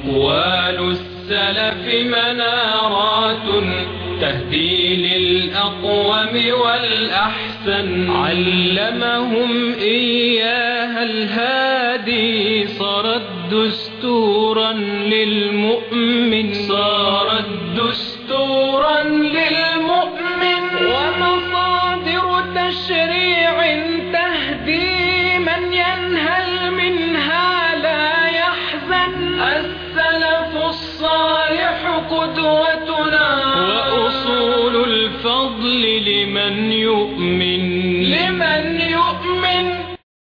أقوال السلف منارات تهدي للأقوم والأحسن، علمهم إياها الهادي، صارت دستورا للمؤمن، صارت دستورا للمؤمن، ومصادر تشريع تهدي من ينهل منها لا يحزن. السلف الصالح قدوتنا، وأصول الفضل لمن يؤمن، لمن يؤمن.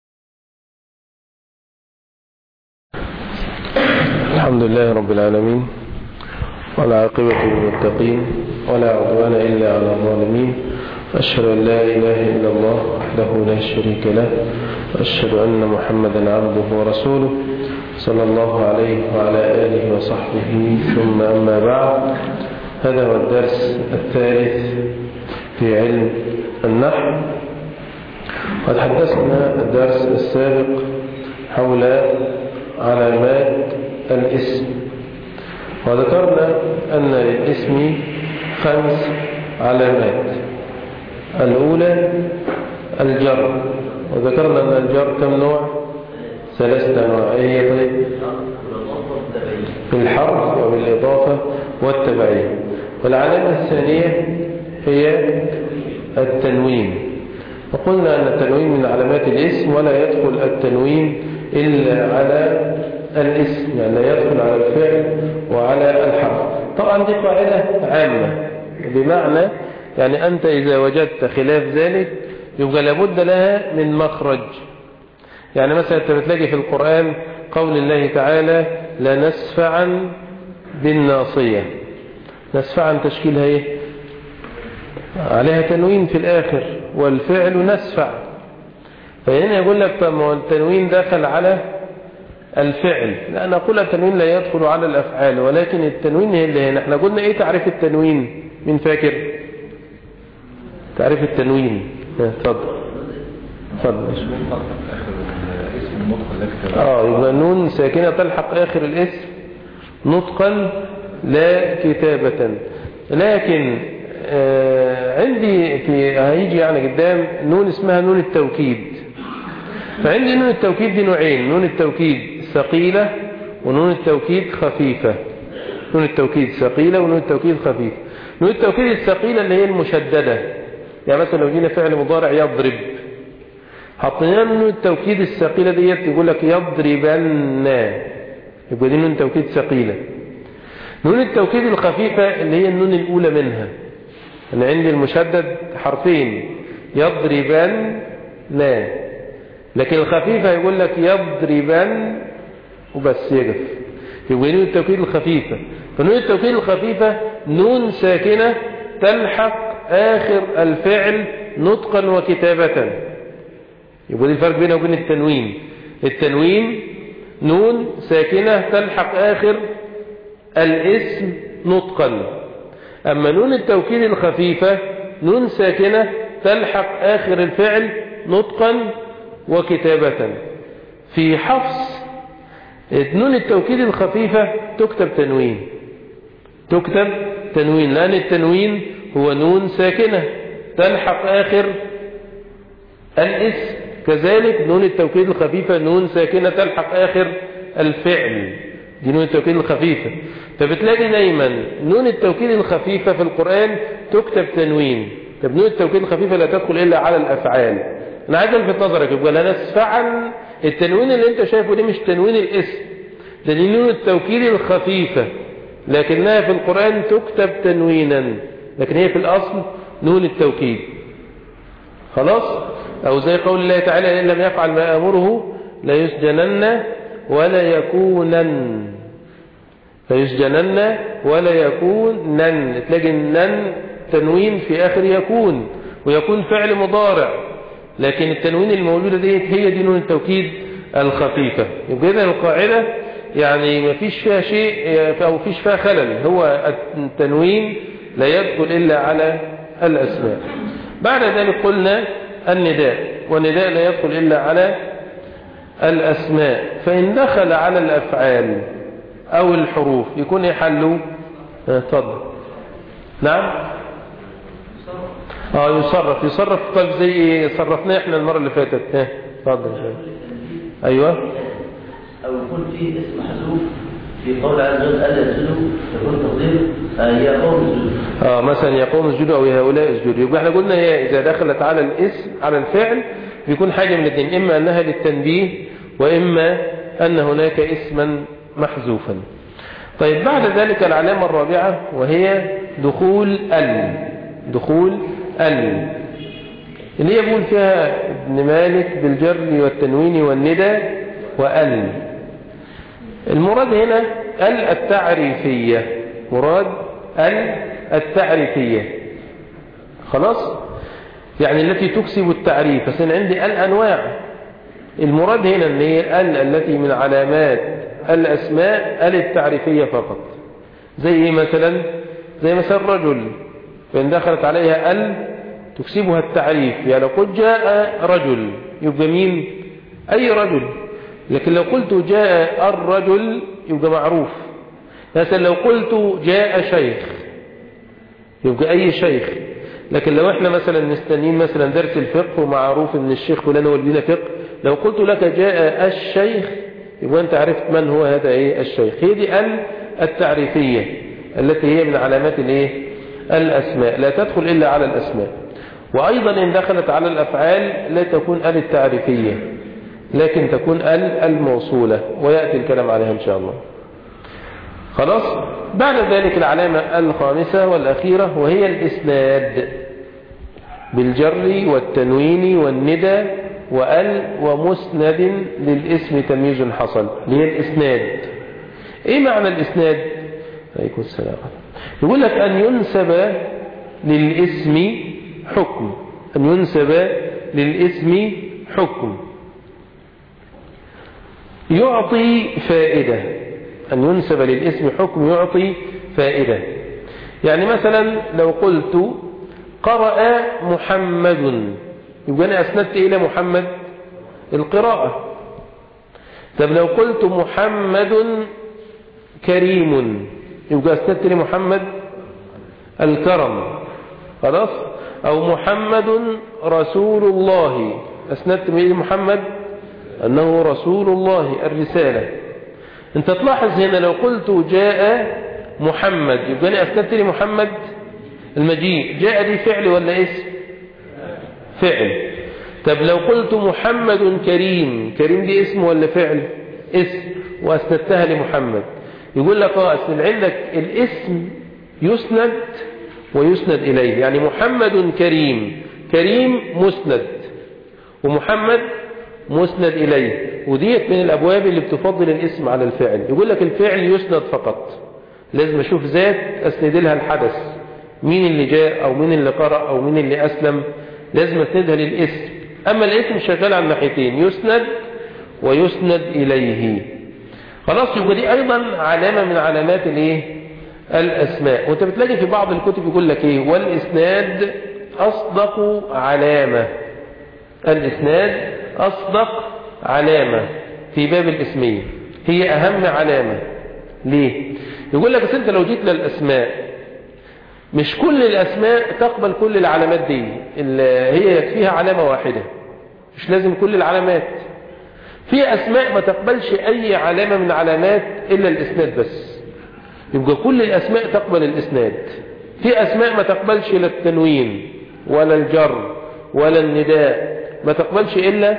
الحمد لله رب العالمين، والعاقبة للمتقين، ولا عدوان إلا على الظالمين، أشهد أن لا إله إلا الله وحده لا شريك له، وأشهد أن محمدا عبده ورسوله صلى الله عليه وعلى آله وصحبه، ثم أما بعد. هذا هو الدرس الثالث في علم النحو. قد حدثنا الدرس السابق حول علامات الاسم، وذكرنا أن للاسم 5 علامات. الأولى الجر، وذكرنا أن الجر كم نوع؟ 3 أنواع. طيب، بالحرف وبالإضافة والتبعية. والعلامة الثانية هي التنوين، وقلنا أن التنوين من علامات الاسم، ولا يدخل التنوين إلا على الاسم، يعني لا يدخل على الفعل وعلى الحرف. طبعا دي قاعدة عامة، بمعنى يعني أنت إذا وجدت خلاف ذلك يبقى لابد لها من مخرج. يعني مثلا أنت بتلاقي في القرآن قول الله تعالى لنسفعا بالناصية. نسفعا تشكيلها ايه؟ عليها تنوين في الآخر، والفعل نسفع. فهنا يقول لك طب ما التنوين دخل على الفعل. لا، نقول التنوين لا يدخل على الأفعال، ولكن التنوين هي اللي هنا. احنا قلنا ايه تعريف التنوين؟ مين فاكر تعريف التنوين؟ اتفضل. يبقى نون ساكنة تلحق آخر الاسم نطقا لا كتابة. لكن عندي هيجي يعني قدام نون اسمها نون التوكيد. فعندي نون التوكيد دي نوعين: نون التوكيد ثقيلة ونون التوكيد خفيفة. نون التوكيد ثقيلة ونون التوكيد خفيفة. نون التوكيد الثقيلة اللي هي المشددة، يعني مثلا لو جينا فعل مضارع يضرب، حطينا نون التوكيد الثقيلة ديت يقول لك يضربن، يبقى دي نون توكيد ثقيلة. نون التوكيد الخفيفة اللي هي النون الأولى منها. أنا عندي المشدد حرفين يضربن، لكن الخفيفة يقول لك يضربن وبس يقف، يبقى نون التوكيد الخفيفة. فنون التوكيد الخفيفة نون ساكنة تلحق آخر الفعل نطقا وكتابة. يبقى دي الفرق بينه وبين التنوين. التنوين نون ساكنة تلحق آخر الاسم نطقا، أما نون التوكيد الخفيفة نون ساكنة تلحق آخر الفعل نطقا وكتابة. في حفص نون التوكيد الخفيفة تكتب تنوين، لأن التنوين هو نون ساكنة تلحق آخر الاسم. كذلك نون التوكيد الخفيفة نون ساكنة تلحق آخر الفعل، دي نون التوكيد الخفيفة. فبتلاقي دايما نون التوكيد الخفيفة في القرآن تكتب تنوين. طب نون التوكيد الخفيفة لا تدخل إلا على الأفعال. أنا عايز ألفت نظرك، يبقى لا نسفعا، التنوين اللي أنت شايفه دي مش تنوين الاسم، ده دي نون التوكيد الخفيفة، لكنها في القرآن تكتب تنوينا، لكن هي في الأصل نون التوكيد. خلاص؟ أو زي قول الله تعالى إن لم يفعل ما أمره لا يسجنن ولا يكونن، فيسجنن ولا يكونن، تلاقي النن تنوين في آخر يكون، ويكون فعل مضارع، لكن التنوين الموجودة دي هي دي نون التوكيد الخفيفة. يبقى إذن القاعدة يعني ما فيش فيها شيء أو فيش فيها خلل، هو التنوين لا يدخل إلا على الأسماء. بعد ذلك قلنا النداء، والنداء لا يدخل إلا على الأسماء. فإن دخل على الأفعال أو الحروف يكون إيه حله؟ اتفضل. نعم. يصرف طيب زي ايه صرفناه احنا المرة اللي فاتت. اتفضل. ايوه. او يكون فيه اسم محذوف في قول عز وجل الا يسجدوا يكون تقدير يا قوم اسجدوا. مثلا يا قوم اسجدوا او يا هؤلاء اسجدوا. يبقى احنا قلنا هي اذا دخلت على الاسم على الفعل بيكون حاجة من الاثنين، اما انها للتنبيه واما ان هناك اسما محذوفا. طيب بعد ذلك العلامة الرابعة وهي دخول اللي هي بيقول فيها ابن مالك بالجر والتنوين والندى وأل. المراد هنا التعريفية، مراد التعريفية خلاص، يعني التي تكسب التعريف. بس أنا عندي الأنواع، المراد هنا ان هي التي من علامات الأسماء التعريفية فقط. زي مثلا رجل، فإن دخلت عليها تكسبها التعريف. يعني لو قلت جاء رجل يبقى مين؟ أي رجل. لكن لو قلت جاء الرجل يبقى معروف. مثلا لو قلت جاء شيخ يبقى أي شيخ. لكن لو احنا مثلا مستنين مثلا درس الفقه ومعروف ان الشيخ فلان هو اللي بينا فقه، لو قلت لك جاء الشيخ يبقى انت عرفت من هو هذا الشيخ. هي دي التعريفية التي هي من علامات الأسماء، لا تدخل إلا على الأسماء. وأيضا إن دخلت على الأفعال لا تكون التعريفية، لكن تكون الموصولة، ويأتي الكلام عليها إن شاء الله. خلاص. بعد ذلك العلامة الخامسة والأخيرة وهي الإسناد بالجر والتنوين والندى ومسند للاسم تمييز حصل، هي الإسناد. إيه معنى الإسناد؟ عليكم السلام. يقول لك أن ينسب للاسم حكم، أن ينسب للاسم حكم يعطي فائدة، أن ينسب للاسم حكم يعطي فائدة. يعني مثلا لو قلت قرأ محمد يبقى أنا أسندت إلى محمد القراءة. طب لو قلت محمد كريم يبقى أسندت لمحمد الكرم. خلاص. أو محمد رسول الله أسندت إلى محمد أنه رسول الله الرسالة. أنت تلاحظ هنا لو قلت جاء محمد يبقى أنا أسندت لمحمد المجيء. جاء دي فعل ولا اسم؟ فعل. طب لو قلت محمد كريم، كريم دي اسم ولا فعل؟ اسم، وأسندتها لمحمد. يقول لك أصل عندك الاسم يسند ويسند إليه. يعني محمد كريم، كريم مسند ومحمد مسند إليه. وديت من الأبواب اللي بتفضل الاسم على الفعل. يقول لك الفعل يسند فقط، لازم أشوف ذات أسند لها الحدث، مين اللي جاء أو مين اللي قرأ أو مين اللي أسلم، لازم أسندها للاسم. أما الاسم شغال على الناحيتين، يسند ويسند إليه. خلاص. يبقى دي أيضا علامة من علامات الأسماء. وانت بتلاقي في بعض الكتب يقول لك والإسناد أصدق علامة، الإسناد أصدق علامة في باب الاسمية، هي أهم علامة. ليه؟ يقول لك انت لو جيت للأسماء مش كل الأسماء تقبل كل العلامات دي، هي يكفيها علامة واحدة، مش لازم كل العلامات. في أسماء ما تقبلش أي علامة من علامات إلا الإسناد بس، يبقى كل الأسماء تقبل الإسناد. في أسماء ما تقبلش لا التنوين ولا الجر ولا النداء، ما تقبلش إلا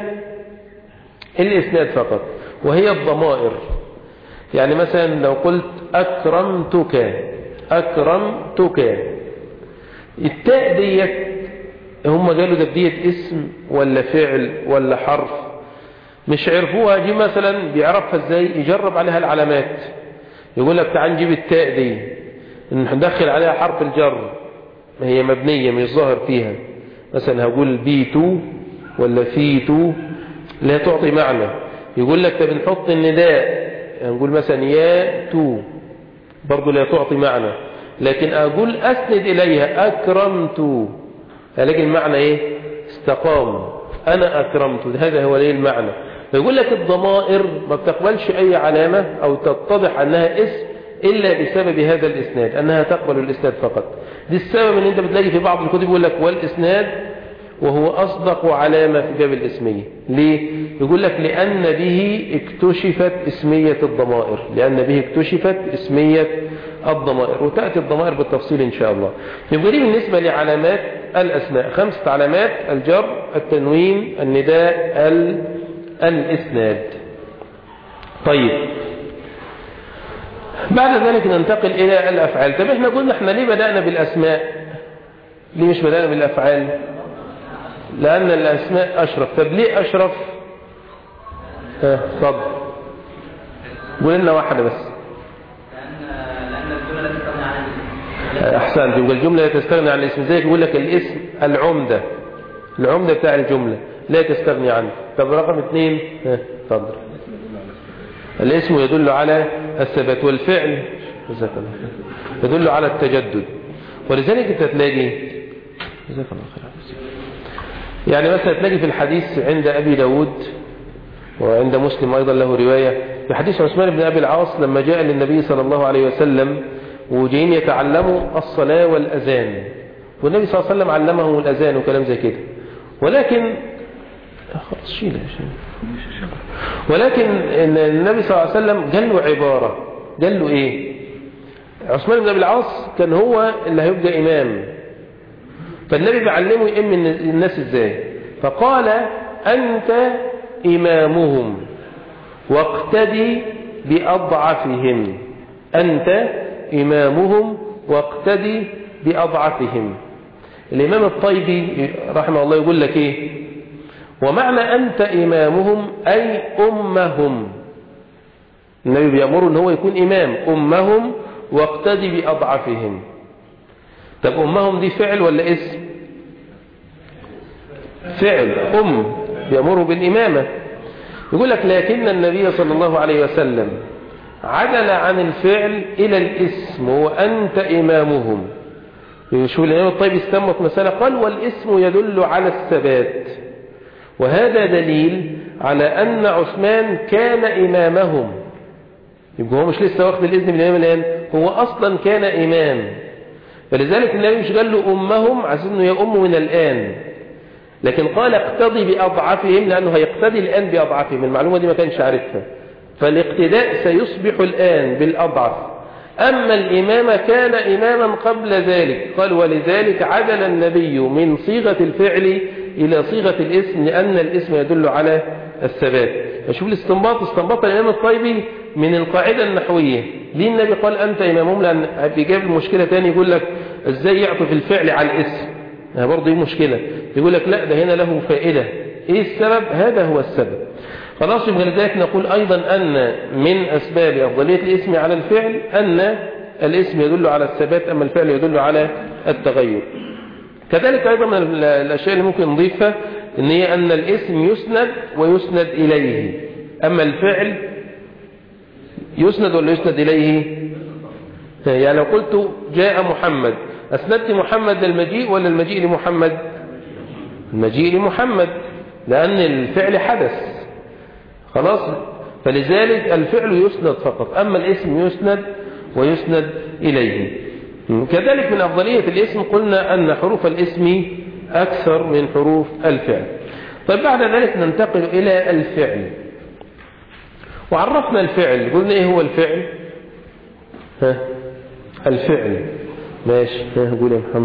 الإسناد فقط، وهي الضمائر. يعني مثلا لو قلت أكرمتك، أكرمتك، التاء ديت هم قالوا ده ديت اسم ولا فعل ولا حرف، مش عرفوها. دي مثلا بيعرفها ازاي؟ يجرب عليها العلامات. يقول لك تعال نجيب التاء دي ندخل عليها حرف الجر، ما هي مبنية مش ظاهر فيها. مثلا هقول بيتو ولا فيتو، لا تعطي معنى. يقول لك طب نحط النداء، نقول مثلا يا تو، برضو لا تعطي معنى. لكن أقول أسند إليها أكرمت، هلاقي المعنى استقام، أنا أكرمت، هذا هو المعنى. فيقول لك الضمائر ما بتقبلش أي علامة أو تتضح أنها اسم إلا بسبب هذا الإسناد، أنها تقبل الإسناد فقط. دي السبب أن أنت بتلاقي في بعض الكتب يقول لك والإسناد وهو أصدق علامة في باب الإسمية. ليه؟ يقول لك لأن به اكتشفت اسمية الضمائر، لأن به اكتشفت اسمية الضمائر، وتأتي الضمائر بالتفصيل إن شاء الله. يبقى دي بالنسبة لعلامات الأسماء 5 علامات: الجر، التنوين، النداء، الإسناد. طيب بعد ذلك ننتقل إلى الأفعال. طب احنا قلنا احنا ليه بدأنا بالأسماء؟ ليه مش بدأنا بالأفعال؟ لأن الأسماء أشرف. طب ليه أشرف؟ اتفضل قول لنا واحدة بس. لأن الجملة لا تستغني عن الاسم. أحسنت. يبقى الجملة لا تستغني عن الاسم. زي يقول لك الاسم العمدة، العمدة بتاع الجملة لا تستغني عنه. طب رقم 2 اتفضل. الاسم يدل على الثبات، والفعل يدل على التجدد. ولذلك انت تلاقي جزاك الله خير يعني مثلا تلاقي في الحديث عند أبي داود وعند مسلم أيضا له رواية في حديث عثمان بن أبي العاص لما جاء للنبي صلى الله عليه وسلم وجايين يتعلموا الصلاة والأذان، والنبي صلى الله عليه وسلم علمهم الأذان وكلام زي كده. ولكن ولكن النبي صلى الله عليه وسلم قال له عبارة، قال له ايه؟ عثمان بن أبي العاص كان هو اللي هيبقى إمام، فالنبي بيعلمه يئم الناس ازاي، فقال أنت إمامهم واقتدي بأضعفهم. أنت إمامهم واقتدي بأضعفهم. الإمام الطيبي رحمه الله يقول لك إيه؟ ومعنى أنت إمامهم أي أمهم. النبي بيأمره أن هو يكون إمام أمهم واقتدي بأضعفهم. طب أمهم دي فعل ولا اسم؟ فعل. بيأمره بالإمامة. يقول لك لكن النبي صلى الله عليه وسلم عدل عن الفعل إلى الاسم وأنت إمامهم. شوف الإمام الطيب استنبط مسألة قال والاسم يدل على الثبات، وهذا دليل على أن عثمان كان إمامهم. يبقى هو مش لسه واخد الإذن من الإمام الآن، هو أصلا كان إمام. فلذلك النبي مش قال له أمهم عشان أنه يأم من الآن، لكن قال اقتضي بأضعفهم لأنه هيقتدي الآن بأضعفهم. المعلومة دي ما كانش عارفها، فالاقتداء سيصبح الآن بالأضعف. أما الإمامة كان إماما قبل ذلك. قال ولذلك عدل النبي من صيغة الفعل إلى صيغة الاسم لأن الاسم يدل على الثبات. فشوف الاستنباط، استنبط الإمام الطيبي من القاعدة النحوية. ليه النبي قال أنت إمامهم؟ لأن بيجاب المشكلة تاني يقول لك إزاي يعطف الفعل على الاسم، برضه دي مشكلة. يقول لك لا ده هنا له فائدة. إيه السبب؟ هذا هو السبب. خلاص. يبقى لذلك نقول أيضا أن من أسباب أفضلية الاسم على الفعل أن الاسم يدل على الثبات أما الفعل يدل على التغير. كذلك أيضا من الأشياء اللي ممكن نضيفها إن هي أن الاسم يسند ويسند إليه، أما الفعل يسند ولا يسند إليه؟ يعني لو قلت جاء محمد أسندت محمد للمجيء ولا المجيء لمحمد؟ المجيء لمحمد لأن الفعل حدث. خلاص. فلذلك الفعل يسند فقط، أما الاسم يسند ويسند إليه. كذلك من أفضلية الاسم قلنا أن حروف الاسم أكثر من حروف الفعل. طيب بعد ذلك ننتقل إلى الفعل. وعرفنا الفعل، قلنا إيه هو الفعل؟ الفعل ماشي. قول يا محمد.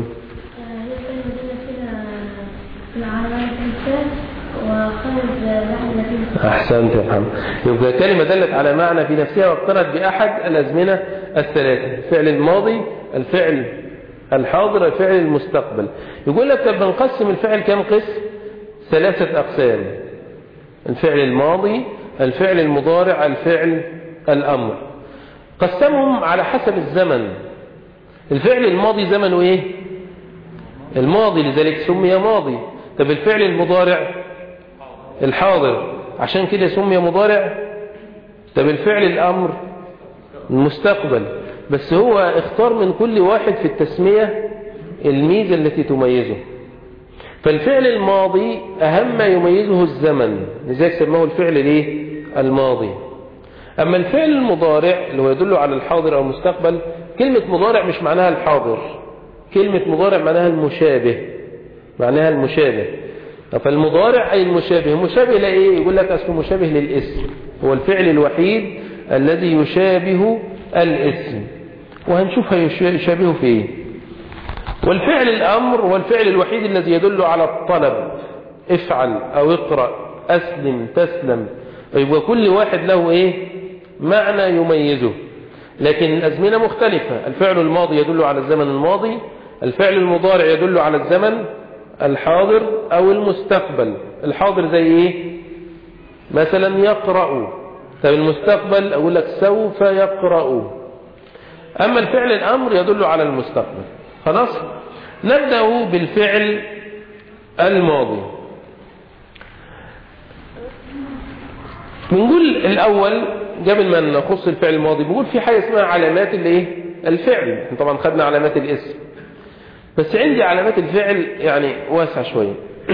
أحسنت يا محمد. يبقى كلمة دلت على معنى في نفسها واقترنت بأحد الأزمنة الثلاثة: الفعل الماضي، الفعل الحاضر، الفعل المستقبل. يقول لك طب بنقسم الفعل كم قسم؟ 3 أقسام: الفعل الماضي، الفعل المضارع، الفعل الأمر. قسمهم على حسب الزمن. الفعل الماضي زمنه إيه؟ الماضي، لذلك سمي ماضي. طب الفعل المضارع الحاضر عشان كده سمي مضارع. طب الفعل الأمر المستقبل. بس هو اختار من كل واحد في التسمية الميزة التي تميزه. فالفعل الماضي أهم ما يميزه الزمن، لذلك سماه الفعل ليه الماضي. أما الفعل المضارع اللي هو يدل على الحاضر أو المستقبل، كلمة مضارع مش معناها الحاضر، كلمة مضارع معناها المشابه، معناها المشابه. فالمضارع أي المشابه. مشابه لإيه؟ يقول لك أصله مشابه للاسم، هو الفعل الوحيد الذي يشابه الاسم، وهنشوف يشابهه في إيه. والفعل الأمر هو الفعل الوحيد الذي يدل على الطلب، افعل أو اقرأ، أسلم، تسلم، يبقى كل واحد له إيه معنى يميزه. لكن الأزمنة مختلفة، الفعل الماضي يدل على الزمن الماضي، الفعل المضارع يدل على الزمن الحاضر أو المستقبل. الحاضر زي إيه؟ مثلا يقرأ. طب المستقبل أقول لك سوف يقرأ. أما الفعل الأمر يدل على المستقبل. خلاص، نبدأ بالفعل الماضي. بنقول الأول قبل ما نخص الفعل الماضي بنقول في حاجة اسمها علامات الفعل. طبعا خدنا علامات الاسم، بس عندي علامات الفعل يعني واسع شوية.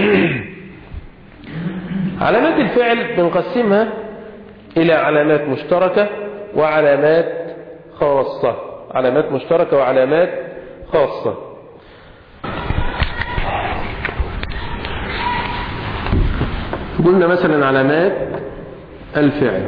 علامات الفعل بنقسمها إلى علامات مشتركة وعلامات خاصة. علامات مشتركة وعلامات خاصة. قلنا مثلا علامات الفعل،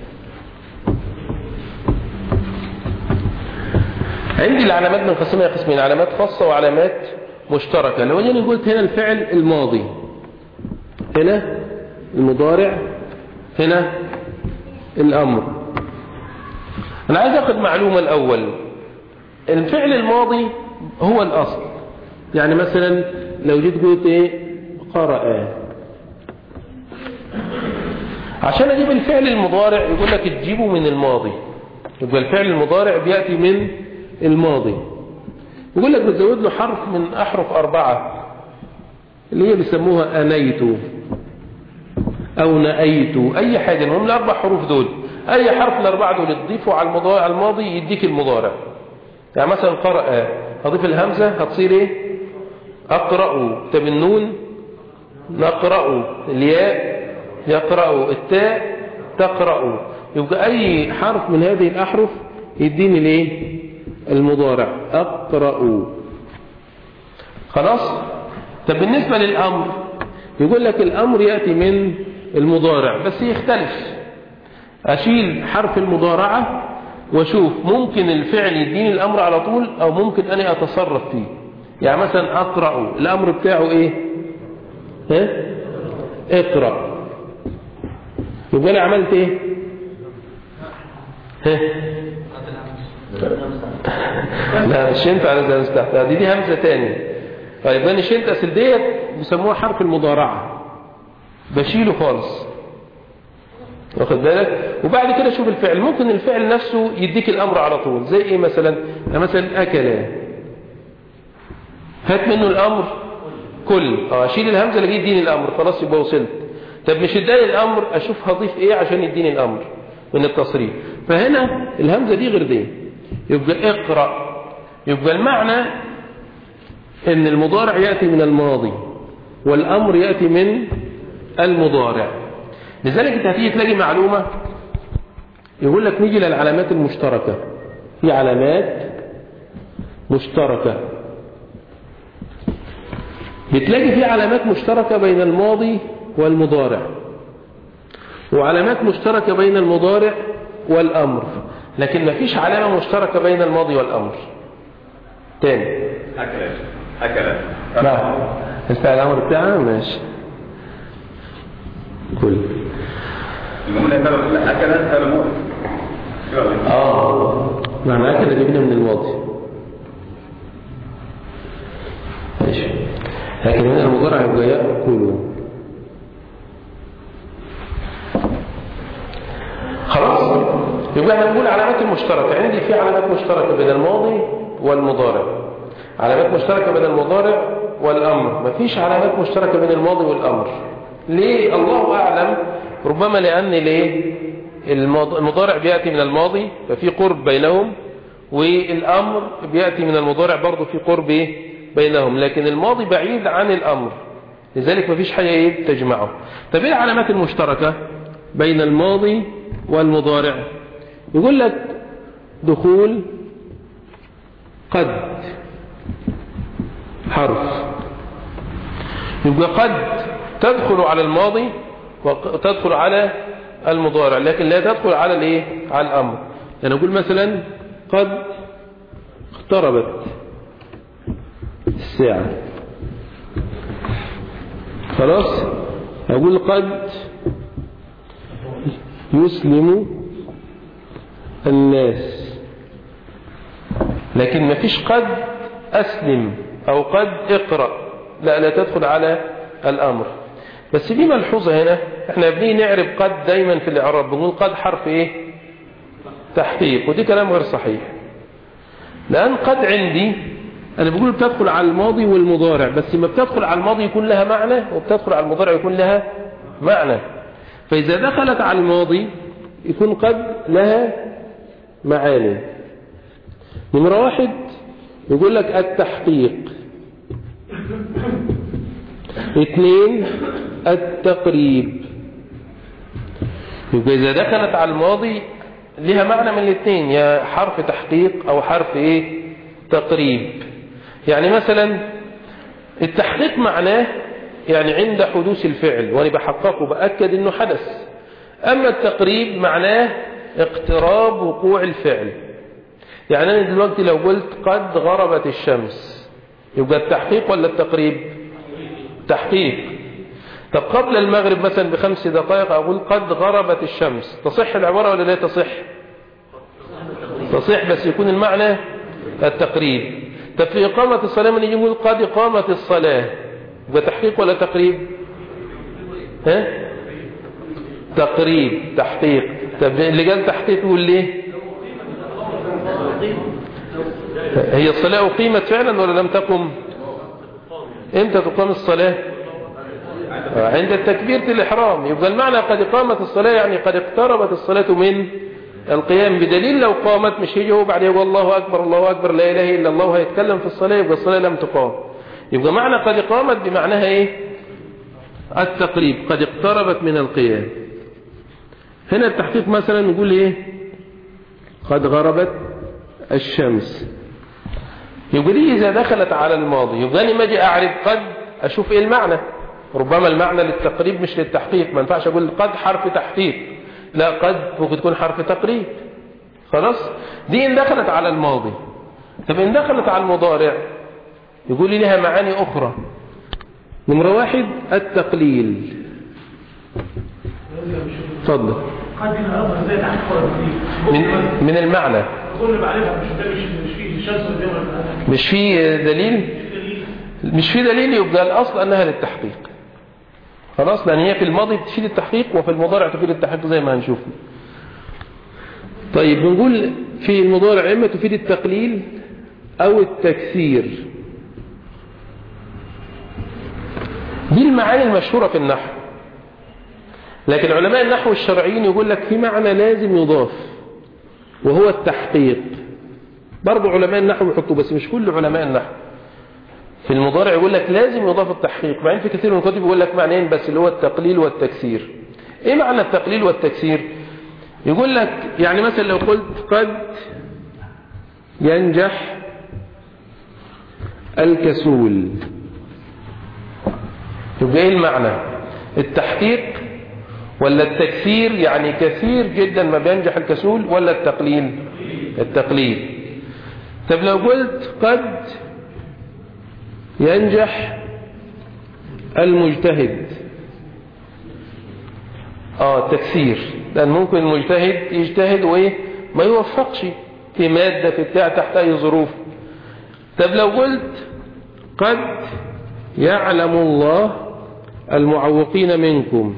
عندي العلامات بنقسمها قسمين، علامات خاصة وعلامات مشتركة. لو جينا قلت هنا الفعل الماضي، هنا المضارع، هنا الأمر. أنا عايز أخذ معلومة الأول. الفعل الماضي هو الأصل، يعني مثلا لو جيت قلت إيه قرأ، عشان أجيب الفعل المضارع يقول لك تجيبه من الماضي، يبقى الفعل المضارع بيأتي من الماضي. يقول لك بتزود له حرف من أحرف 4 اللي هي بيسموها أنيت أو نأيت، أي حاجة، المهم ال4 حروف دول، أي حرف ال4 دول تضيفه على الماضي يديك المضارع. يعني مثلا قرأ، هضيف الهمزة هتصير إيه؟ أقرأ. طب النون نقرأ، الياء يقرأ، التاء تقرأ. يبقى أي حرف من هذه الأحرف يديني ليه المضارع، أقرأ. خلاص. طب بالنسبة للأمر يقول لك الأمر يأتي من المضارع، بس يختلف. أشيل حرف المضارعة وشوف ممكن الفعل يديني الأمر على طول أو ممكن أنا أتصرف فيه. يعني مثلا أقرأ، الأمر بتاعه إيه؟ اقرأ. يبقى أنا عملت إيه؟ لا مش انت على زي مستحتها دي همزة تاني. طيب أنا شلت أسل ديت بيسموها حرف المضارعة، بشيله خالص، واخد بالك؟ وبعد كده شوف الفعل، ممكن الفعل نفسه يديك الأمر على طول. زي إيه مثلا؟ مثلا أكل، هات منه الأمر كل، أشيل الهمزة لقيت يديني الأمر، خلاص يبقى وصلت. طب مش اداني الأمر، أشوف هضيف إيه عشان يديني الأمر من التصريف. فهنا الهمزة دي غير دي، يبقى اقرأ. يبقى المعنى ان المضارع يأتي من الماضي والأمر يأتي من المضارع. لذلك انت هتيجي تلاقي معلومة يقول لك نيجي للعلامات المشتركة. في علامات مشتركة، بتلاقي في علامات مشتركة بين الماضي والمضارع، وعلامات مشتركة بين المضارع والأمر، لكن ما فيش علامة مشتركة بين الماضي والأمر. تاني أكل لا اسمع الأمر بتاعها ماشي كل المهم أكل الماضي معنى أكل جبنا من الماضي ماشي، لكن هنا المضارع يبقى يأكل. خلاص. يبقى احنا بنقول علامات المشتركة. عندي في علامات مشتركة بين الماضي والمضارع، علامات مشتركة بين المضارع والأمر. مفيش علامات مشتركة بين الماضي والأمر. ليه؟ الله أعلم. ربما لأن ليه المضارع بيأتي من الماضي ففي قرب بينهم، والأمر بيأتي من المضارع برضو في قرب بينهم، لكن الماضي بعيد عن الأمر. لذلك مفيش حاجة ايه تجمعه. طب ايه العلامات المشتركة بين الماضي والمضارع؟ يقول لك دخول قد حرف، يبقى قد تدخل على الماضي وتدخل على المضارع، لكن لا تدخل على الايه على الامر. يعني اقول مثلا قد اقتربت الساعة، خلاص اقول قد يسلم الناس، لكن ما فيش قد أسلم أو قد اقرأ، لا تدخل على الأمر. بس في ملحوظة هنا، احنا بنيجي نعرب قد دايما في الإعراب بنقول قد حرف ايه تحقيق، ودي كلام غير صحيح، لأن قد عندي أنا بقول بتدخل على الماضي والمضارع، بس ما بتدخل على الماضي يكون لها معنى وبتدخل على المضارع يكون لها معنى. فإذا دخلت على الماضي يكون قد لها معاني. نمرة واحد يقول لك التحقيق، اثنين التقريب. يبقى إذا دخلت على الماضي لها معنى من الاثنين، يا حرف تحقيق أو حرف ايه تقريب. يعني مثلا التحقيق معناه يعني عند حدوث الفعل وأنا بحققه بأكد انه حدث، أما التقريب معناه اقتراب وقوع الفعل. يعني أنا دلوقتي لو قلت قد غربت الشمس يبقى التحقيق ولا التقريب؟ تحقيق. طب قبل المغرب مثلا ب5 دقائق أقول قد غربت الشمس، تصح العبارة ولا لا تصح؟ تصح، بس يكون المعنى التقريب. طب في إقامة الصلاة من يجي يقول قد إقامة الصلاة يبقى تحقيق ولا تقريب؟ ها؟ تقريب تحقيق. طب اللي قال تحقيق يقول ليه؟ هي الصلاة أقيمت فعلا ولا لم تقم؟ امتى تقام الصلاة؟ عند التكبيرة الإحرام. يبقى المعنى قد إقامت الصلاة يعني قد اقتربت الصلاة من القيام، بدليل لو قامت مش هيجي هو بعد يقول الله أكبر الله أكبر لا إله إلا الله هيتكلم في الصلاة، يبقى الصلاة لم تقام. يبقى معنى قد إقامت بمعناها إيه؟ التقريب، قد اقتربت من القيام. هنا التحقيق مثلا نقول إيه؟ قد غربت الشمس. يبقى دي إذا دخلت على الماضي، يبقى أنا ما أجي أعرف قد أشوف إيه المعنى، ربما المعنى للتقريب مش للتحقيق. ما ينفعش أقول قد حرف تحقيق، لا قد ممكن تكون حرف تقريب. خلاص دي إن دخلت على الماضي. طب إن دخلت على المضارع يقول لي لها معاني أخرى. نمرة واحد التقليل. تفضل. من المعنى مش في دليل، مش في دليل يبقى الأصل أنها للتحقيق. خلاص لأن هي في الماضي تفيد التحقيق وفي المضارع تفيد التحقيق زي ما هنشوف. طيب بنقول في المضارع إما تفيد التقليل أو التكثير. دي المعاني المشهورة في النحو، لكن علماء النحو الشرعيين يقول لك في معنى لازم يضاف وهو التحقيق. برضو علماء النحو يحطوا، بس مش كل علماء النحو. في المضارع يقول لك لازم يضاف التحقيق، مع ان في كثير من الكتب يقول لك معنيين بس اللي هو التقليل والتكسير. ايه معنى التقليل والتكسير؟ يقول لك يعني مثلا لو قلت قد ينجح الكسول يبقى ايه المعنى؟ التحقيق ولا التكسير؟ يعني كثير جدا ما بينجح الكسول، ولا التقليل؟ التقليل. طب لو قلت قد ينجح المجتهد التكسير، لأن ممكن المجتهد يجتهد وإيه ما يوفقش في مادة في بتاع تحت أي ظروف. طب لو قلت قد يعلم الله المعوقين منكم،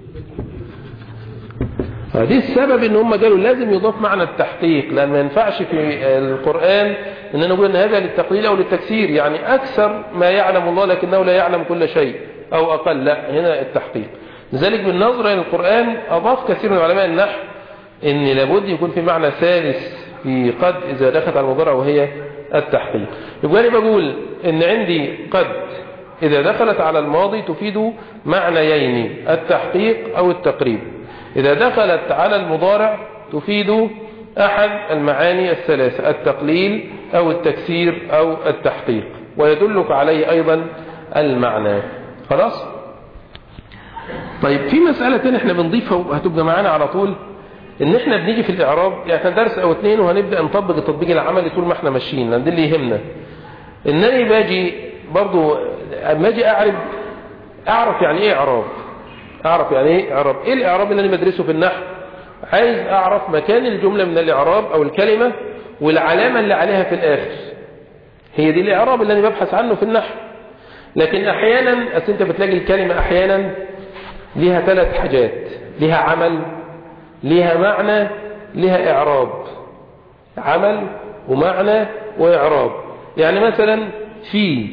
هذه السبب ان هم قالوا لازم يضاف معنى التحقيق، لان ما ينفعش في القرآن ان انا اقول ان هذا للتقليل او للتكسير، يعني اكثر ما يعلم الله لكنه لا يعلم كل شيء او اقل، لا هنا التحقيق. لذلك بالنظر الى القرآن اضاف كثير من علماء النحو ان لابد يكون في معنى ثالث في قد اذا دخلت على المضارع وهي التحقيق. يبقى انا بقول ان عندي قد إذا دخلت على الماضي تفيد معنيين، التحقيق أو التقريب. إذا دخلت على المضارع تفيد أحد المعاني الثلاثة، التقليل أو التكسير أو التحقيق، ويدلك عليه أيضا المعنى. خلاص؟ طيب في مسألة تانية احنا بنضيفها وهتبقى معانا على طول، ان احنا بنيجي في الإعراب، يعني احنا درس أو اتنين وهنبدأ نطبق التطبيق العملي طول ما احنا ماشيين، لأن ده اللي يهمنا. إنني باجي برضو أما أجي أعرف يعني إيه إعراب، أعرف يعني إيه إعراب. إيه الإعراب اللي أنا بدرسه في النحو؟ عايز أعرف مكان الجملة من الإعراب أو الكلمة والعلامة اللي عليها في الآخر، هي دي الإعراب اللي أنا ببحث عنه في النحو. لكن أحيانا أنت بتلاقي الكلمة أحيانا لها 3 حاجات، لها عمل، لها معنى، لها إعراب. عمل ومعنى وإعراب. يعني مثلا في،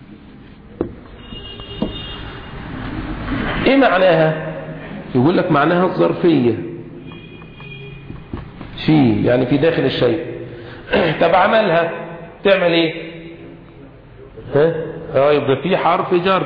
ايه معناها؟ يقول لك معناها الظرفية، في يعني في داخل الشيء. طب عملها تعمل ايه؟ يبقى في حرف جر.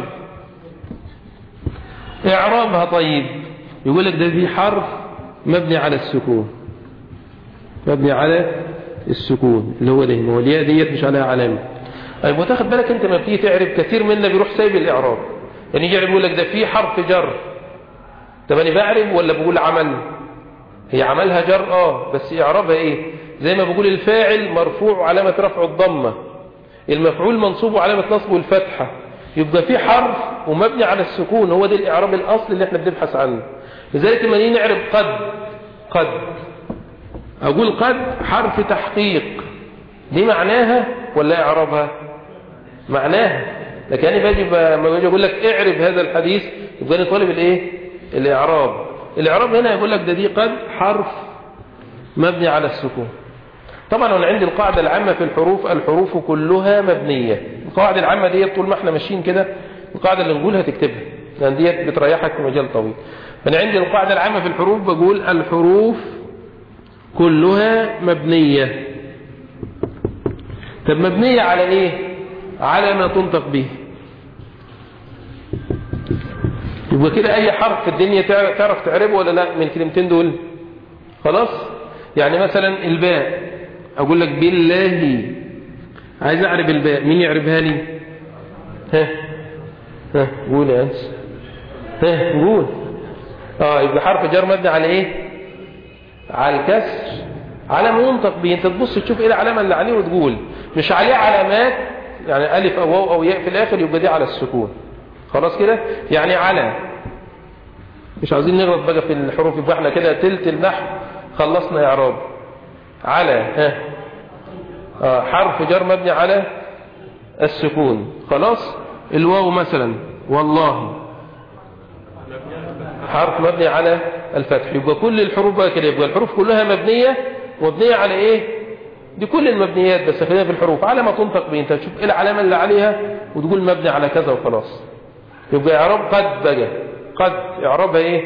اعرابها طيب يقول لك ده في حرف مبني على السكون، مبني على السكون اللي هو ده، هو الياء ديت مش عليها علامه. طيب وتاخد بالك انت ما بتيجي تعرف كثير منا بيروح سايب الاعراب، يعني يجي يقول لك ده في حرف جر. طب انا بعرب ولا بقول عمل؟ هي عملها جر بس اعرابها ايه؟ زي ما بقول الفاعل مرفوع علامه رفعه الضمه، المفعول منصوب علامه نصبه الفتحه، يبقى في حرف ومبني على السكون، هو ده الاعراب الاصلي اللي احنا بنبحث عنه. لذلك لما نيجي نعرب قد اقول قد حرف تحقيق، دي معناها ولا اعرابها؟ معناها. لكن انا باجي اقول لك اعرب هذا الحديث، يبقى انا طالب الايه؟ الاعراب. الاعراب هنا يقول لك ده دي قد حرف مبني على السكون. طبعا انا عندي القاعده العامه في الحروف كلها مبنيه. القاعده العامه دي طول ما احنا ماشيين كده القاعده اللي نقولها تكتبها، لان دي بتريحك في مجال طويل. فانا عندي القاعده العامه في الحروف بقول الحروف كلها مبنيه. طب مبنيه على ايه؟ على ما تنطق به. يبقى كده اي حرف في الدنيا تعرف تعربه ولا لا من الكلمتين دول؟ خلاص. يعني مثلا الباء اقول لك بالله، عايز اعرب الباء، مين يعربها لي؟ قول يا انس. قول. يبقى حرف جر مبني على ايه؟ على الكسر، على ما ينطق به. انت تبص تشوف ايه العلامه اللي عليه وتقول، مش عليه علامات يعني الف او واو او ياء في الاخر، يبقى دي على السكون. خلاص كده. يعني على، مش عايزين نغلط بقى في الحروف، يبقى احنا كده تلت النحو خلصنا اعراب. على حرف جر مبني على السكون. خلاص. الواو مثلا والله حرف مبني على الفتح. يبقى كل الحروف بقى كده، يبقى الحروف كلها مبنيه على ايه؟ دي كل المبنيات، بس خلينا في الحروف على ما تنطق به. انت تشوف ايه العلامه اللي عليها وتقول مبني على كذا وخلاص. يبقى اعراب قد بقى، قد اعرابها ايه؟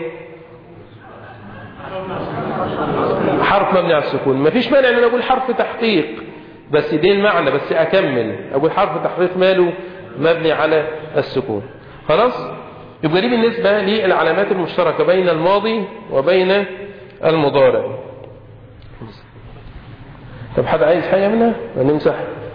حرف مبني على السكون. مفيش مانع ان انا اقول حرف تحقيق، بس دي المعنى، بس اكمل اقول حرف تحقيق ماله؟ مبني على السكون. خلاص. يبقى دي بالنسبه للعلامات المشتركه بين الماضي وبين المضارع. طب حد عايز حاجه منها ولا نمسح؟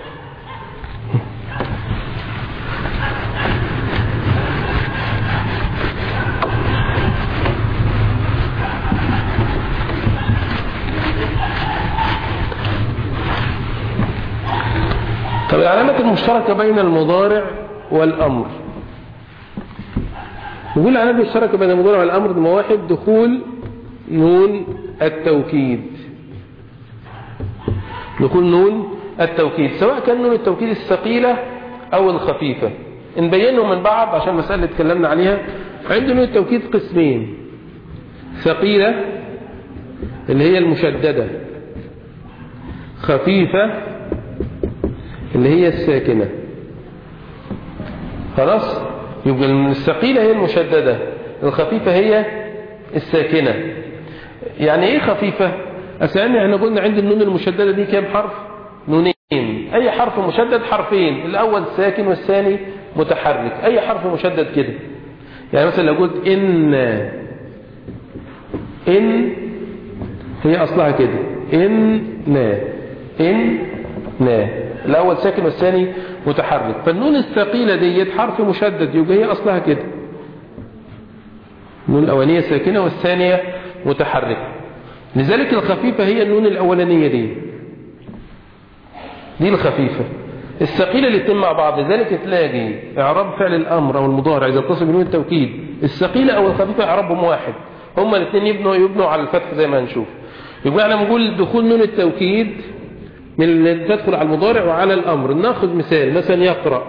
طب العلامات المشتركة بين المضارع والأمر، نقول العلامات المشتركة بين المضارع والأمر نمرة 1 دخول نون التوكيد. دخول نون التوكيد، سواء كان نون التوكيد الثقيلة أو الخفيفة. نبينهم من بعض عشان المسألة اللي اتكلمنا عليها. عند نون التوكيد قسمين: ثقيلة اللي هي المشددة، خفيفة اللي هي الساكنة. خلاص. يبقى الثقيلة هي المشددة، الخفيفة هي الساكنة. يعني ايه خفيفة؟ أسألني احنا قلنا عند النون المشددة دي كام حرف؟ نونين. اي حرف مشدد حرفين، الاول ساكن والثاني متحرك. اي حرف مشدد كده، يعني مثلا لو قلت ان هي اصلها كده ان الاول ساكن والثاني متحرك، فالنون الثقيلة ديت حرف مشدد يبقى هي اصلها كده، النون الاولانية ساكنة والثانية متحركة. لذلك الخفيفة هي النون الاولانية دي الخفيفة. الثقيلة اللي تتم مع بعض، لذلك تلاقي اعراب فعل الامر او المضارع اذا اتصل بنون التوكيد الثقيلة او الخفيفة اعرابهم واحد، هما الاثنين يبنوا على الفتح زي ما هنشوف. يبقى احنا بنقول دخول نون التوكيد من اللي تدخل على المضارع وعلى الامر. ناخذ مثال، مثلا يقرأ،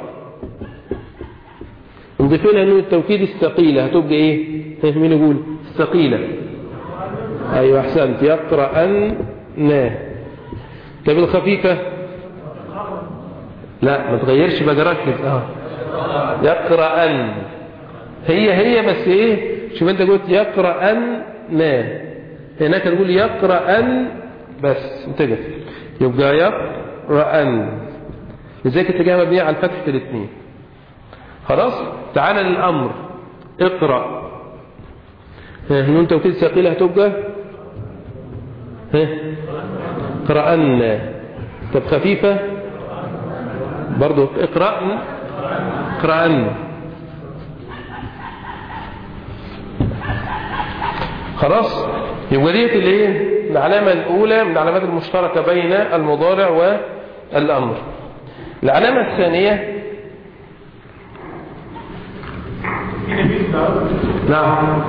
نضيف لها نون التوكيد الثقيلة هتبقى ايه؟ مين يقول؟ الثقيلة. ايوه احسنت، يقرأن. طب الخفيفة لا ما تغيرش بقى، ركز. يقرأن هي بس ايه، شوف انت قلت يقرأن هناك تقول يقرأن بس انتبه، يبقى يقرأن. لذلك اتجاه مبنية على الفتح في الاثنين. خلاص. تعال للأمر، اقرأ، نون توكيد ثقيلة هتبقى قرأن. طب خفيفة برضو اقرأن. خلاص. يبقى ديت الايه؟ العلامة الأولى من العلامات المشتركة بين المضارع والأمر. العلامة الثانية نعم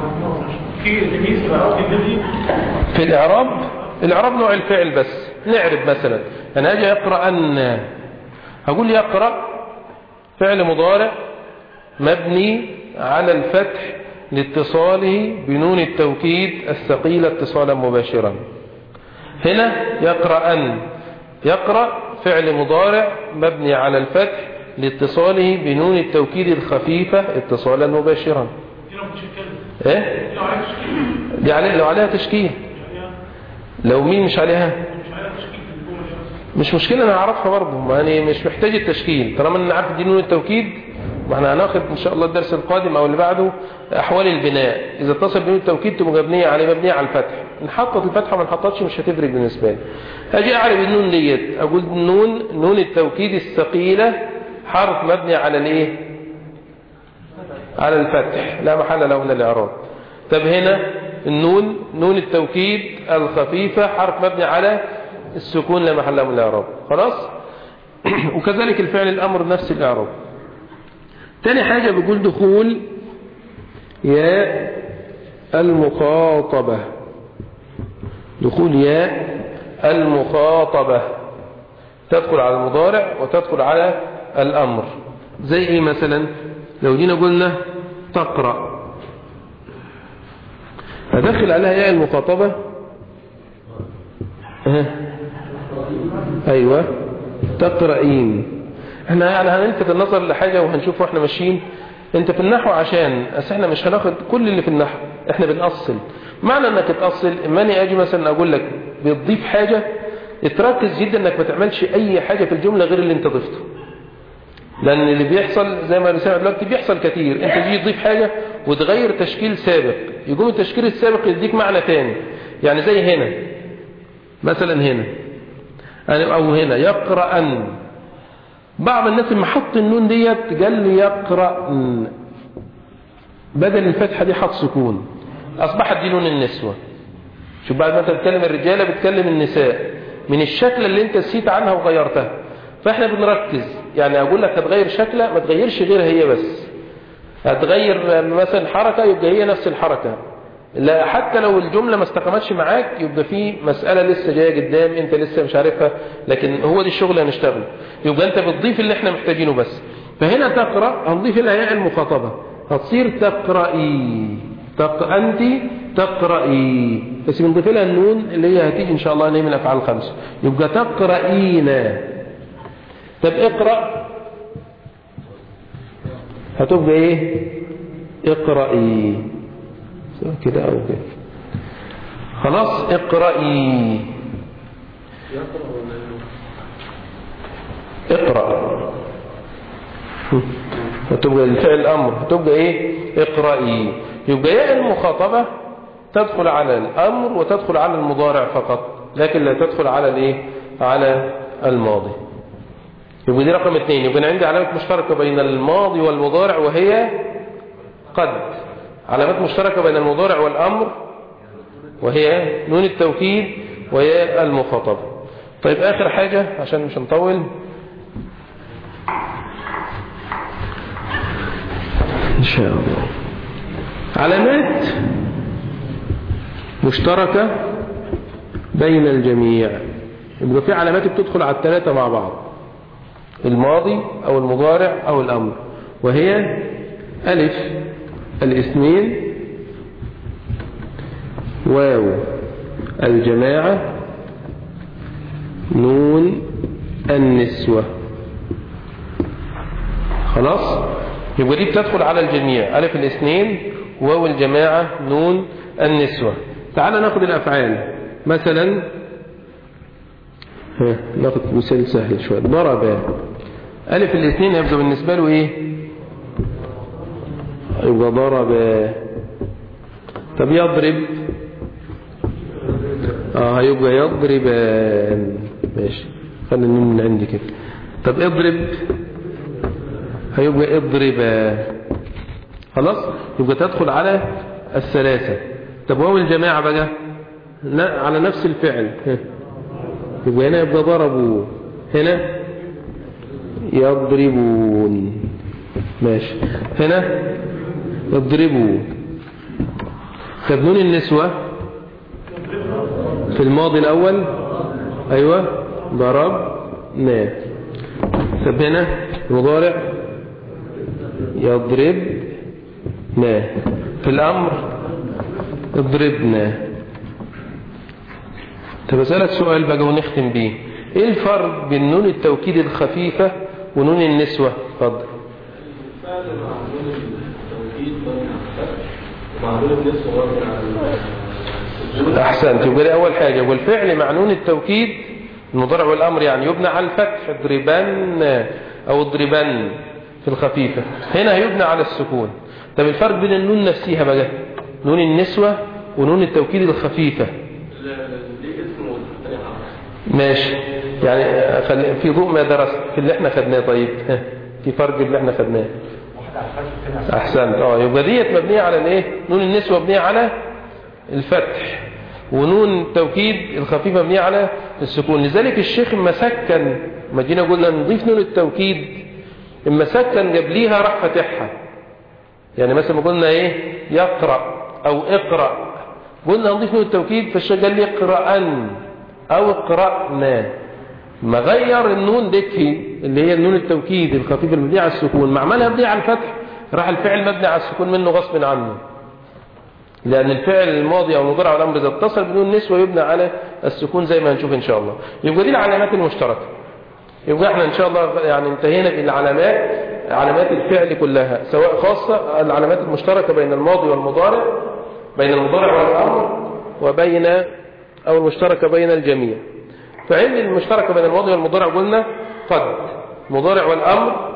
في الإعراب نوع الفعل بس. نعرف مثلا أنا أجي أقرأ أن، هقول يقرأ فعل مضارع مبني على الفتح لاتصاله بنون التوكيد الثقيلة اتصالا مباشرا. هنا يقرأ أن، يقرأ فعل مضارع مبني على الفتح لاتصاله بنون التوكيد الخفيفة اتصالا مباشرا. ايه دي لو عليها تشكيل، لو مين مش عليها مش مشكلة، انا اعرفها برضه، يعني مش محتاج التشكيل طالما انا عارف دي نون التوكيد. واحنا هناخد ان شاء الله الدرس القادم او اللي بعده احوال البناء، اذا اتصل بنون التوكيد تبقى مبنيه على الفتح، نحطط الفتحه وما نحططش مش هتفرق بالنسبه لي. اجي اعرف النون ديت، اقول نون التوكيد الثقيله حرف مبني على الايه؟ على الفتح لا محل له من الاعراب. طب هنا نون التوكيد الخفيفه حرف مبني على السكون لا محل له من الاعراب. خلاص. وكذلك الفعل الامر نفس الاعراب. تاني حاجة بيقول دخول ياء المخاطبة، دخول ياء المخاطبة تدخل على المضارع وتدخل على الأمر. زي ايه مثلا؟ لو جينا قلنا تقرأ، هدخل عليها ياء المخاطبة. ايوه تقرأين. احنا يعني هنلفت النظر لحاجة وهنشوف واحنا ماشيين. انت في النحو عشان احنا مش هناخد كل اللي في النحو، احنا بنأصل. معنى انك تأصل اماني اجي مثلا اقول لك بتضيف حاجة، اتركز جدا انك ما تعملش اي حاجة في الجملة غير اللي انت ضفته، لان اللي بيحصل زي ما بنسمع دلوقتي بيحصل كتير، انت تيجي تضيف حاجة وتغير تشكيل سابق، يقوم التشكيل السابق يديك معنى تاني. يعني زي هنا مثلا، هنا او هنا يقرأن، بعض الناس لما حط النون ديت قال لي يقرأن، بدل الفتحة دي حط سكون، أصبحت دي نون النسوة. شوف بعد ما تتكلم الرجالة بتكلم النساء من الشكل اللي انت نسيت عنها وغيرتها. فاحنا بنركز، يعني أقول لك هتغير شكلة ما تغيرش غيرها هي بس، هتغير مثلا حركة يبقى هي نفس الحركة، لا حتى لو الجملة ما استقامتش معاك يبقى في مسألة لسه جاية قدام انت لسه مش عارفها، لكن هو دي الشغل هنشتغل. يبقى انت بتضيف اللي احنا محتاجينه بس. فهنا تقرأ هنضيف لها ياء المخاطبة، هتصير تقرأي، انت تقرأي، بس بنضيف لها النون اللي هي هتيجي ان شاء الله من الافعال الخمسة، يبقى تقرأين. طب اقرأ هتبقى ايه؟ اقرأي كده او كده. خلاص. اقرأي، اقرأ. وتبقى الفعل الأمر هتبقى إيه؟ اقرأي. يبقى ياء المخاطبة تدخل على الأمر وتدخل على المضارع فقط، لكن لا تدخل على الإيه؟ على الماضي. يبقى دي رقم 2. يبقى عندي علامات مشتركة بين الماضي والمضارع وهي قد. علامات مشتركة بين المضارع والأمر وهي نون التوكيد وهي المخاطبة. طيب آخر حاجة عشان مش نطول، إن شاء الله، علامات مشتركة بين الجميع. يبقى في علامات بتدخل على الثلاثة مع بعض، الماضي أو المضارع أو الأمر، وهي ألف الاثنين، واو الجماعة، نون النسوة. خلاص؟ يبقى دي بتدخل على الجميع، ألف الاثنين، واو الجماعة، نون النسوة. تعال ناخد الأفعال. مثلا ناخد مثال سهل شوية. ضرب، ألف الاثنين يبقى بالنسبة له إيه؟ يبقى ضرب. طب يضرب، هيبقى يضربان. ماشي، خلينا من عندي كده. طب اضرب، هيبقى اضربا. خلاص، يبقى تدخل على الثلاثة. طب واو الجماعة بقى على نفس الفعل، يبقى هنا يبقى ضربوا، هنا يضربون. ماشي، هنا يضربوا. طب نون النسوة في الماضي الأول، أيوة ضربنا. طب هنا المضارع يضربنا، في الأمر اضربنا. طب أسألك سؤال بقى ونختم بيه، ايه الفرق بين نون التوكيد الخفيفة ونون النسوة؟ اتفضل. الفعل مع نون التوكيد مبني على الفتح، ومع نون النسوة مبني على السكون. احسنت. يبقى دي اول حاجة، والفعل مع نون التوكيد المضارع والامر يعني يبنى على الفتح، اضربن او اضربن في الخفيفة، هنا هيبنى على السكون. طب الفرق بين النون نفسها بقى، نون النسوة ونون التوكيد الخفيفة؟ ماشي، يعني في ضوء ما درست في اللي احنا خدناه. طيب في فرق اللي احنا خدناه. احسنت. يبقى ديت مبنيه على الايه؟ نون النسوة مبنيه على الفتح، ونون التوكيد الخفيفة مبنيه على السكون. لذلك الشيخ اما سكن، ما جينا قلنا نضيف نون التوكيد، اما سكن قبليها راح فتحها. يعني مثلا قلنا ايه؟ يقرأ او اقرأ، قلنا نضيف نون التوكيد، فالشيخ قال لي اقرأن او اقرأنا، ما غير النون ديك اللي هي النون التوكيد الخفيفة المبنية على السكون، مع عملها مبنية على الفتح، راح الفعل مبني على السكون منه غصب عنه، لأن الفعل الماضي أو المضارع أو الأمر إذا اتصل بنون النسوة يبنى على السكون زي ما هنشوف إن شاء الله. يبقى دي العلامات المشتركة. يبقى احنا إن شاء الله يعني انتهينا بالعلامات، علامات الفعل كلها، سواء خاصة العلامات المشتركة بين الماضي والمضارع، بين المضارع والأمر، وبين أو المشتركة بين الجميع. فعند المشتركة بين الماضي والمضارع قلنا قد، المضارع والأمر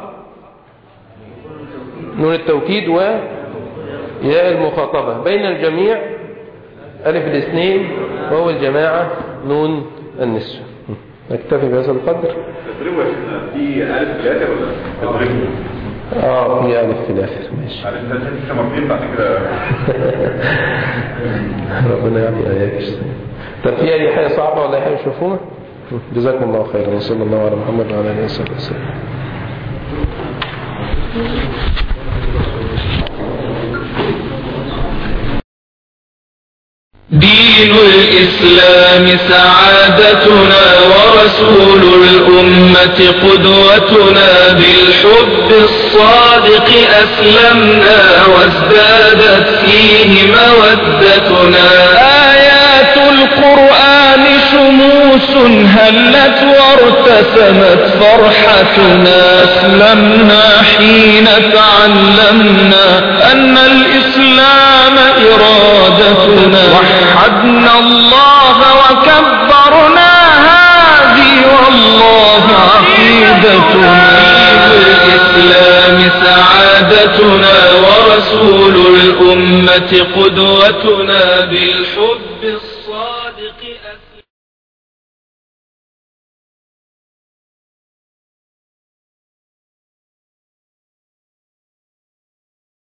نون التوكيد وياء المخاطبة، بين الجميع ألف الاثنين، وهو الجماعة نون النسوة. نكتفي بهذا القدر. تضربوا في ألف في الآخر ولا تضربوا؟ في ألف في الآخر. ماشي. على أنت لسه مرتين بعد كده. ربنا يعطي إياك. طب في أي حاجة صعبة ولا أي حاجة مش مفهومة؟ جزاكم الله خيرا، وصلى الله على محمد وعلى آله وصحبه وسلم. دين الإسلام سعادتنا، ورسول الأمة قدوتنا، بالحب الصادق أسلمنا، وازدادت فيه مودتنا. آيات القرآن شموس هلت وارتسمت فرحتنا، أسلمنا حين تعلمنا أن الإسلام إرادتنا، وحدنا الله وكبرنا، هذه والله عقيدتنا. دين الإسلام سعادتنا. الأمة قدوتنا بالحب